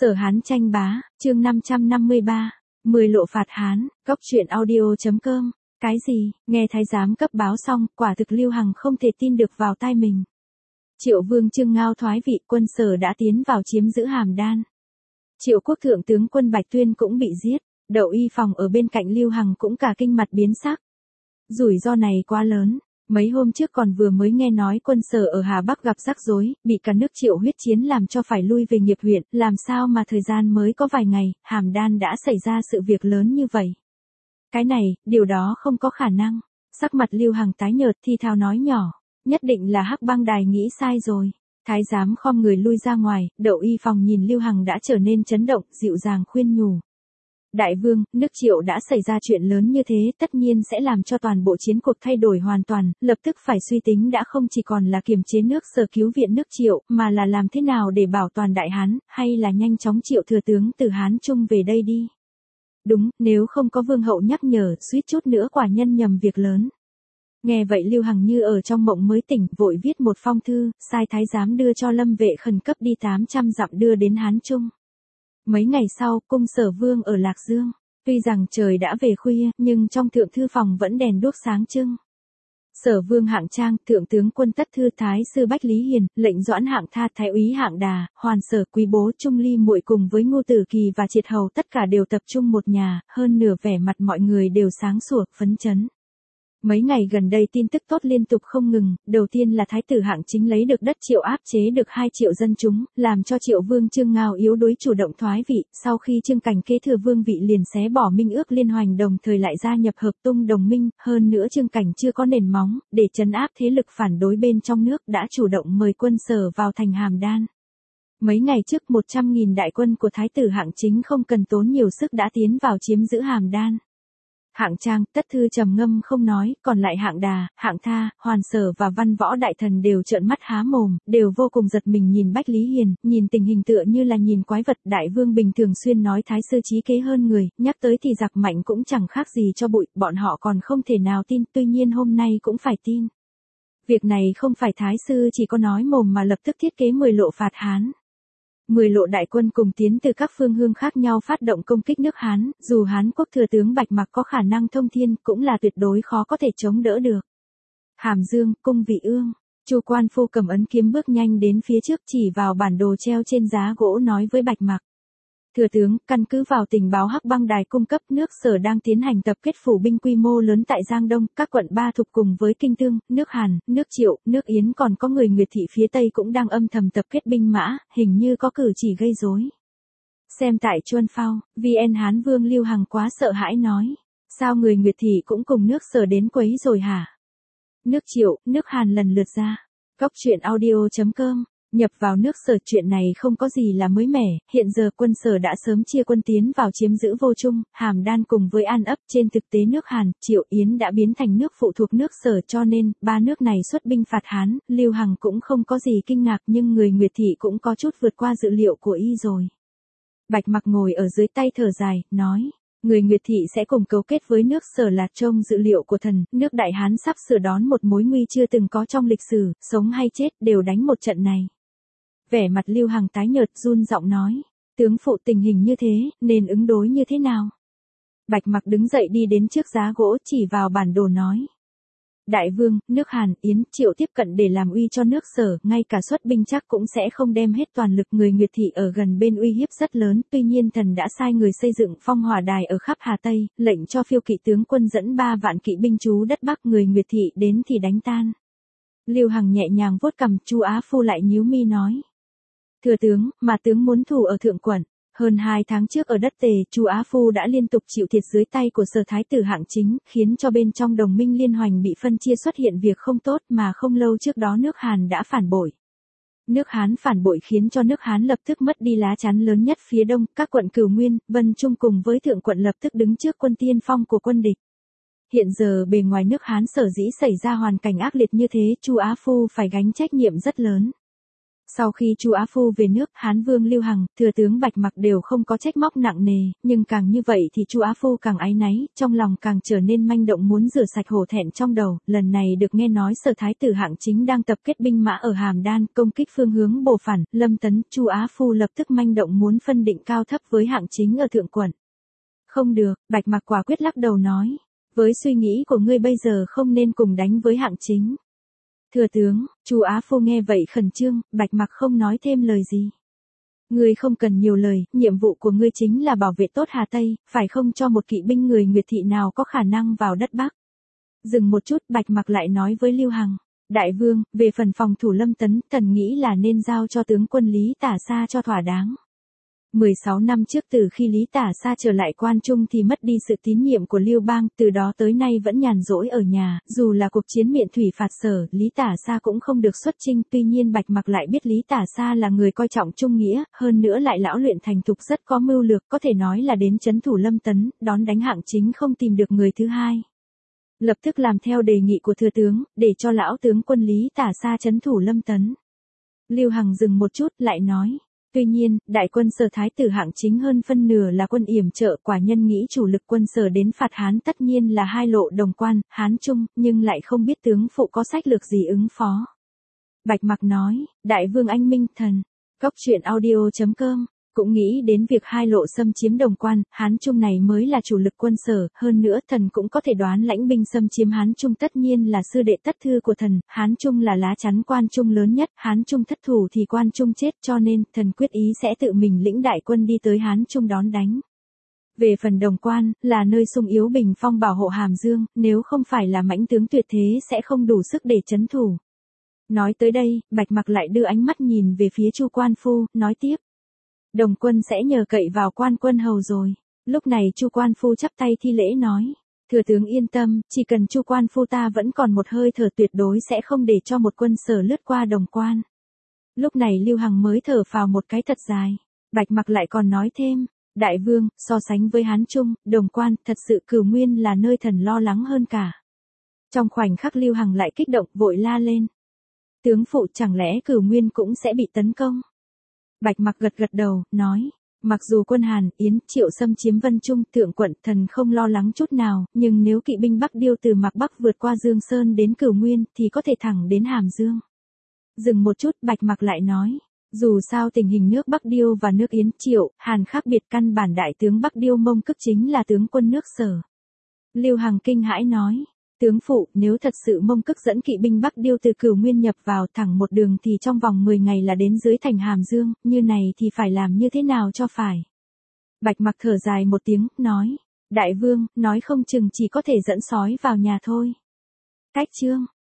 Sở Hán tranh bá, chương 553, 10 lộ phạt Hán, góc truyện audio.com. Cái gì, nghe thái giám cấp báo xong, quả thực Lưu Hằng không thể tin được vào tai mình. Triệu Vương Trương Ngao thoái vị, quân Sở đã tiến vào chiếm giữ Hàm Đan. Triệu Quốc thượng tướng quân Bạch Tuyên cũng bị giết, Đậu Y Phòng ở bên cạnh Lưu Hằng cũng cả kinh mặt biến sắc. Rủi ro này quá lớn. Mấy hôm trước còn vừa mới nghe nói quân Sở ở Hà Bắc gặp rắc rối, bị cả nước Triệu huyết chiến làm cho phải lui về nghiệp huyện, làm sao mà thời gian mới có vài ngày, Hàm Đan đã xảy ra sự việc lớn như vậy. Cái này, điều đó không có khả năng. Sắc mặt Lưu Hằng tái nhợt thi thào nói nhỏ, nhất định là Hắc Bang Đài nghĩ sai rồi. Thái giám khom người lui ra ngoài, Đậu Y Phòng nhìn Lưu Hằng đã trở nên chấn động, dịu dàng khuyên nhủ. Đại vương, nước Triệu đã xảy ra chuyện lớn như thế tất nhiên sẽ làm cho toàn bộ chiến cuộc thay đổi hoàn toàn, lập tức phải suy tính đã không chỉ còn là kiềm chế nước Sở cứu viện nước Triệu, mà là làm thế nào để bảo toàn Đại Hán, hay là nhanh chóng triệu thừa tướng từ Hán Trung về đây đi. Đúng, nếu không có vương hậu nhắc nhở, suýt chút nữa quả nhân nhầm việc lớn. Nghe vậy Lưu Hằng như ở trong mộng mới tỉnh, vội viết một phong thư, sai thái giám đưa cho Lâm Vệ khẩn cấp đi 800 dặm đưa đến Hán Trung. Mấy ngày sau, cung Sở Vương ở Lạc Dương. Tuy rằng trời đã về khuya, nhưng trong thượng thư phòng vẫn đèn đuốc sáng trưng. Sở Vương Hạng Trang, thượng tướng quân Tất Thư Thái sư Bách Lý Hiền, lệnh Doãn Hạng Tha, Thái úy Hạng Đà, Hoàn Sở Quý Bố, Trung Ly Muội cùng với Ngô Tử Kỳ và Triệt Hầu tất cả đều tập trung một nhà, hơn nửa vẻ mặt mọi người đều sáng sủa, phấn chấn. Mấy ngày gần đây tin tức tốt liên tục không ngừng, đầu tiên là Thái tử Hạng Chính lấy được đất Triệu áp chế được 2 triệu dân chúng, làm cho Triệu Vương Trương Ngao yếu đuối chủ động thoái vị, sau khi Trương Cảnh kế thừa vương vị liền xé bỏ minh ước liên hoành đồng thời lại gia nhập hợp tung đồng minh, hơn nữa Trương Cảnh chưa có nền móng, để trấn áp thế lực phản đối bên trong nước đã chủ động mời quân Sở vào thành Hàm Đan. Mấy ngày trước 100.000 đại quân của Thái tử Hạng Chính không cần tốn nhiều sức đã tiến vào chiếm giữ Hàm Đan. Hạng Trang, Tất Thư trầm ngâm không nói, còn lại Hạng Đà, Hạng Tha, Hoàn Sở và Văn Võ đại thần đều trợn mắt há mồm, đều vô cùng giật mình nhìn Bách Lý Hiền, nhìn tình hình tựa như là nhìn quái vật. Đại vương bình thường xuyên nói thái sư trí kế hơn người, nhắc tới thì giặc mạnh cũng chẳng khác gì cho bụi, bọn họ còn không thể nào tin, tuy nhiên hôm nay cũng phải tin. Việc này không phải thái sư chỉ có nói mồm mà lập tức thiết kế 10 lộ phạt Hán. 10 lộ đại quân cùng tiến từ các phương hướng khác nhau phát động công kích nước Hán, dù Hán quốc thừa tướng Bạch Mặc có khả năng thông thiên, cũng là tuyệt đối khó có thể chống đỡ được. Hàm Dương, cung Vị Ương, Chu Quan Phu cầm ấn kiếm bước nhanh đến phía trước chỉ vào bản đồ treo trên giá gỗ nói với Bạch Mặc. Thừa tướng, căn cứ vào tình báo Hắc Bang Đài cung cấp, nước Sở đang tiến hành tập kết phủ binh quy mô lớn tại Giang Đông, các quận Ba Thục cùng với Kinh Tương, nước Hàn, nước Triệu, nước Yến còn có người Nguyệt thị phía Tây cũng đang âm thầm tập kết binh mã, hình như có cử chỉ gây rối. Xem tại Chuân Phao, VN Hán Vương Lưu Hằng quá sợ hãi nói, sao người Nguyệt thị cũng cùng nước Sở đến quấy rồi hả? Nước Triệu, nước Hàn lần lượt ra. Góc truyện audio.com. Nhập vào nước Sở, chuyện này không có gì là mới mẻ, hiện giờ quân Sở đã sớm chia quân tiến vào chiếm giữ Vô Trung, Hàm Đan cùng với An Ấp, trên thực tế nước Hàn, Triệu, Yến đã biến thành nước phụ thuộc nước Sở, cho nên, ba nước này xuất binh phạt Hán, Lưu Hằng cũng không có gì kinh ngạc, nhưng người Nguyệt thị cũng có chút vượt qua dự liệu của y rồi. Bạch Mặc ngồi ở dưới tay thở dài, nói, người Nguyệt thị sẽ cùng cấu kết với nước Sở là trong dự liệu của thần, nước Đại Hán sắp sửa đón một mối nguy chưa từng có trong lịch sử, sống hay chết đều đánh một trận này. Vẻ mặt Lưu Hằng tái nhợt run giọng nói, tướng phụ tình hình như thế, nên ứng đối như thế nào? Bạch Mặc đứng dậy đi đến trước giá gỗ chỉ vào bản đồ nói. Đại vương, nước Hàn, Yến, Triệu tiếp cận để làm uy cho nước Sở, ngay cả xuất binh chắc cũng sẽ không đem hết toàn lực, người Nguyệt thị ở gần bên uy hiếp rất lớn, tuy nhiên thần đã sai người xây dựng phong hỏa đài ở khắp Hà Tây, lệnh cho phiêu kỵ tướng quân dẫn 3 vạn kỵ binh trú đất Bắc, người Nguyệt thị đến thì đánh tan. Lưu Hằng nhẹ nhàng vuốt cằm, Chu Á Phu lại nhíu mi nói. Thừa tướng, mà tướng muốn thủ ở Thượng Quận. Hơn 2 tháng trước ở đất Tề, Chu Á Phu đã liên tục chịu thiệt dưới tay của Sở Thái tử Hạng Chính, khiến cho bên trong đồng minh liên hoành bị phân chia xuất hiện việc không tốt, mà không lâu trước đó nước Hàn đã phản bội. Nước Hán phản bội khiến cho nước Hán lập tức mất đi lá chắn lớn nhất phía đông, các quận Cửu Nguyên, Vân Trung cùng với Thượng Quận lập tức đứng trước quân tiên phong của quân địch. Hiện giờ bề ngoài nước Hán sở dĩ xảy ra hoàn cảnh ác liệt như thế, Chu Á Phu phải gánh trách nhiệm rất lớn. Sau khi Chu Á Phu về nước, Hán Vương Lưu Hằng, thừa tướng Bạch Mặc đều không có trách móc nặng nề, nhưng càng như vậy thì Chu Á Phu càng áy náy, trong lòng càng trở nên manh động muốn rửa sạch hổ thẹn trong đầu. Lần này được nghe nói Sở Thái tử Hạng Chính đang tập kết binh mã ở Hàm Đan, công kích phương hướng Bồ Phản, Lâm Tấn, Chu Á Phu lập tức manh động muốn phân định cao thấp với Hạng Chính ở Thượng Quận. Không được, Bạch Mặc quả quyết lắc đầu nói, với suy nghĩ của ngươi bây giờ không nên cùng đánh với Hạng Chính. Thừa tướng, Chu Á Phu nghe vậy khẩn trương, Bạch Mặc không nói thêm lời gì. Ngươi không cần nhiều lời, nhiệm vụ của ngươi chính là bảo vệ tốt Hà Tây, phải không cho một kỵ binh người Nguyệt thị nào có khả năng vào đất Bắc. Dừng một chút, Bạch Mặc lại nói với Lưu Hằng, Đại vương, về phần phòng thủ Lâm Tấn, thần nghĩ là nên giao cho tướng quân Lý Tả Sa cho thỏa đáng. 16 năm trước từ khi Lý Tả Sa trở lại Quan Trung thì mất đi sự tín nhiệm của Lưu Bang, từ đó tới nay vẫn nhàn rỗi ở nhà, dù là cuộc chiến miện thủy phạt Sở, Lý Tả Sa cũng không được xuất chinh, tuy nhiên Bạch Mặc lại biết Lý Tả Sa là người coi trọng trung nghĩa, hơn nữa lại lão luyện thành thục rất có mưu lược, có thể nói là đến trấn thủ Lâm Tấn, đón đánh Hạng Chính không tìm được người thứ hai. Lập tức làm theo đề nghị của thừa tướng, để cho lão tướng quân Lý Tả Sa trấn thủ Lâm Tấn. Lưu Hằng dừng một chút, lại nói. Tuy nhiên, đại quân Sở Thái tử Hạng Chính hơn phân nửa là quân yểm trợ, quả nhân nghĩ chủ lực quân Sở đến phạt Hán tất nhiên là hai lộ Đồng Quan, Hán Trung, nhưng lại không biết tướng phụ có sách lược gì ứng phó. Bạch Mặc nói, Đại vương anh minh thần, Góc truyện audio.com, cũng nghĩ đến việc hai lộ xâm chiếm Đồng Quan, Hán Trung này mới là chủ lực quân Sở, hơn nữa thần cũng có thể đoán lãnh binh xâm chiếm Hán Trung tất nhiên là sư đệ tất thư của thần, Hán Trung là lá chắn Quan Trung lớn nhất, Hán Trung thất thủ thì Quan Trung chết, cho nên thần quyết ý sẽ tự mình lĩnh đại quân đi tới Hán Trung đón đánh. Về phần Đồng Quan, là nơi sung yếu bình phong bảo hộ Hàm Dương, nếu không phải là mãnh tướng tuyệt thế sẽ không đủ sức để trấn thủ. Nói tới đây, Bạch Mặc lại đưa ánh mắt nhìn về phía Chu Quan Phu, nói tiếp. Đồng quân sẽ nhờ cậy vào Quan quân hầu rồi. Lúc này Chu Quan Phu chắp tay thi lễ nói. Thừa tướng yên tâm, chỉ cần Chu Quan Phu ta vẫn còn một hơi thở tuyệt đối sẽ không để cho một quân Sở lướt qua Đồng Quan. Lúc này Lưu Hằng mới thở phào một cái thật dài. Bạch Mặc lại còn nói thêm. Đại vương, so sánh với Hán Trung, Đồng Quan, thật sự Cửu Nguyên là nơi thần lo lắng hơn cả. Trong khoảnh khắc Lưu Hằng lại kích động, vội la lên. Tướng phụ chẳng lẽ Cửu Nguyên cũng sẽ bị tấn công? Bạch Mặc gật gật đầu, nói, mặc dù quân Hàn, Yến, Triệu xâm chiếm Vân Trung, Thượng Quận, thần không lo lắng chút nào, nhưng nếu kỵ binh Bắc Điêu từ Mạc Bắc vượt qua Dương Sơn đến Cửu Nguyên, thì có thể thẳng đến Hàm Dương. Dừng một chút, Bạch Mặc lại nói, dù sao tình hình nước Bắc Điêu và nước Yến, Triệu, Hàn khác biệt, căn bản đại tướng Bắc Điêu Mông Cức chính là tướng quân nước Sở. Lưu Hằng kinh hãi nói. Tướng phụ, nếu thật sự Mông Cức dẫn kỵ binh Bắc Điêu từ Cửu Nguyên nhập vào thẳng một đường thì trong vòng 10 ngày là đến dưới thành Hàm Dương, như này thì phải làm như thế nào cho phải? Bạch Mặc thở dài một tiếng, nói, Đại vương, nói không chừng chỉ có thể dẫn sói vào nhà thôi. Cách chương.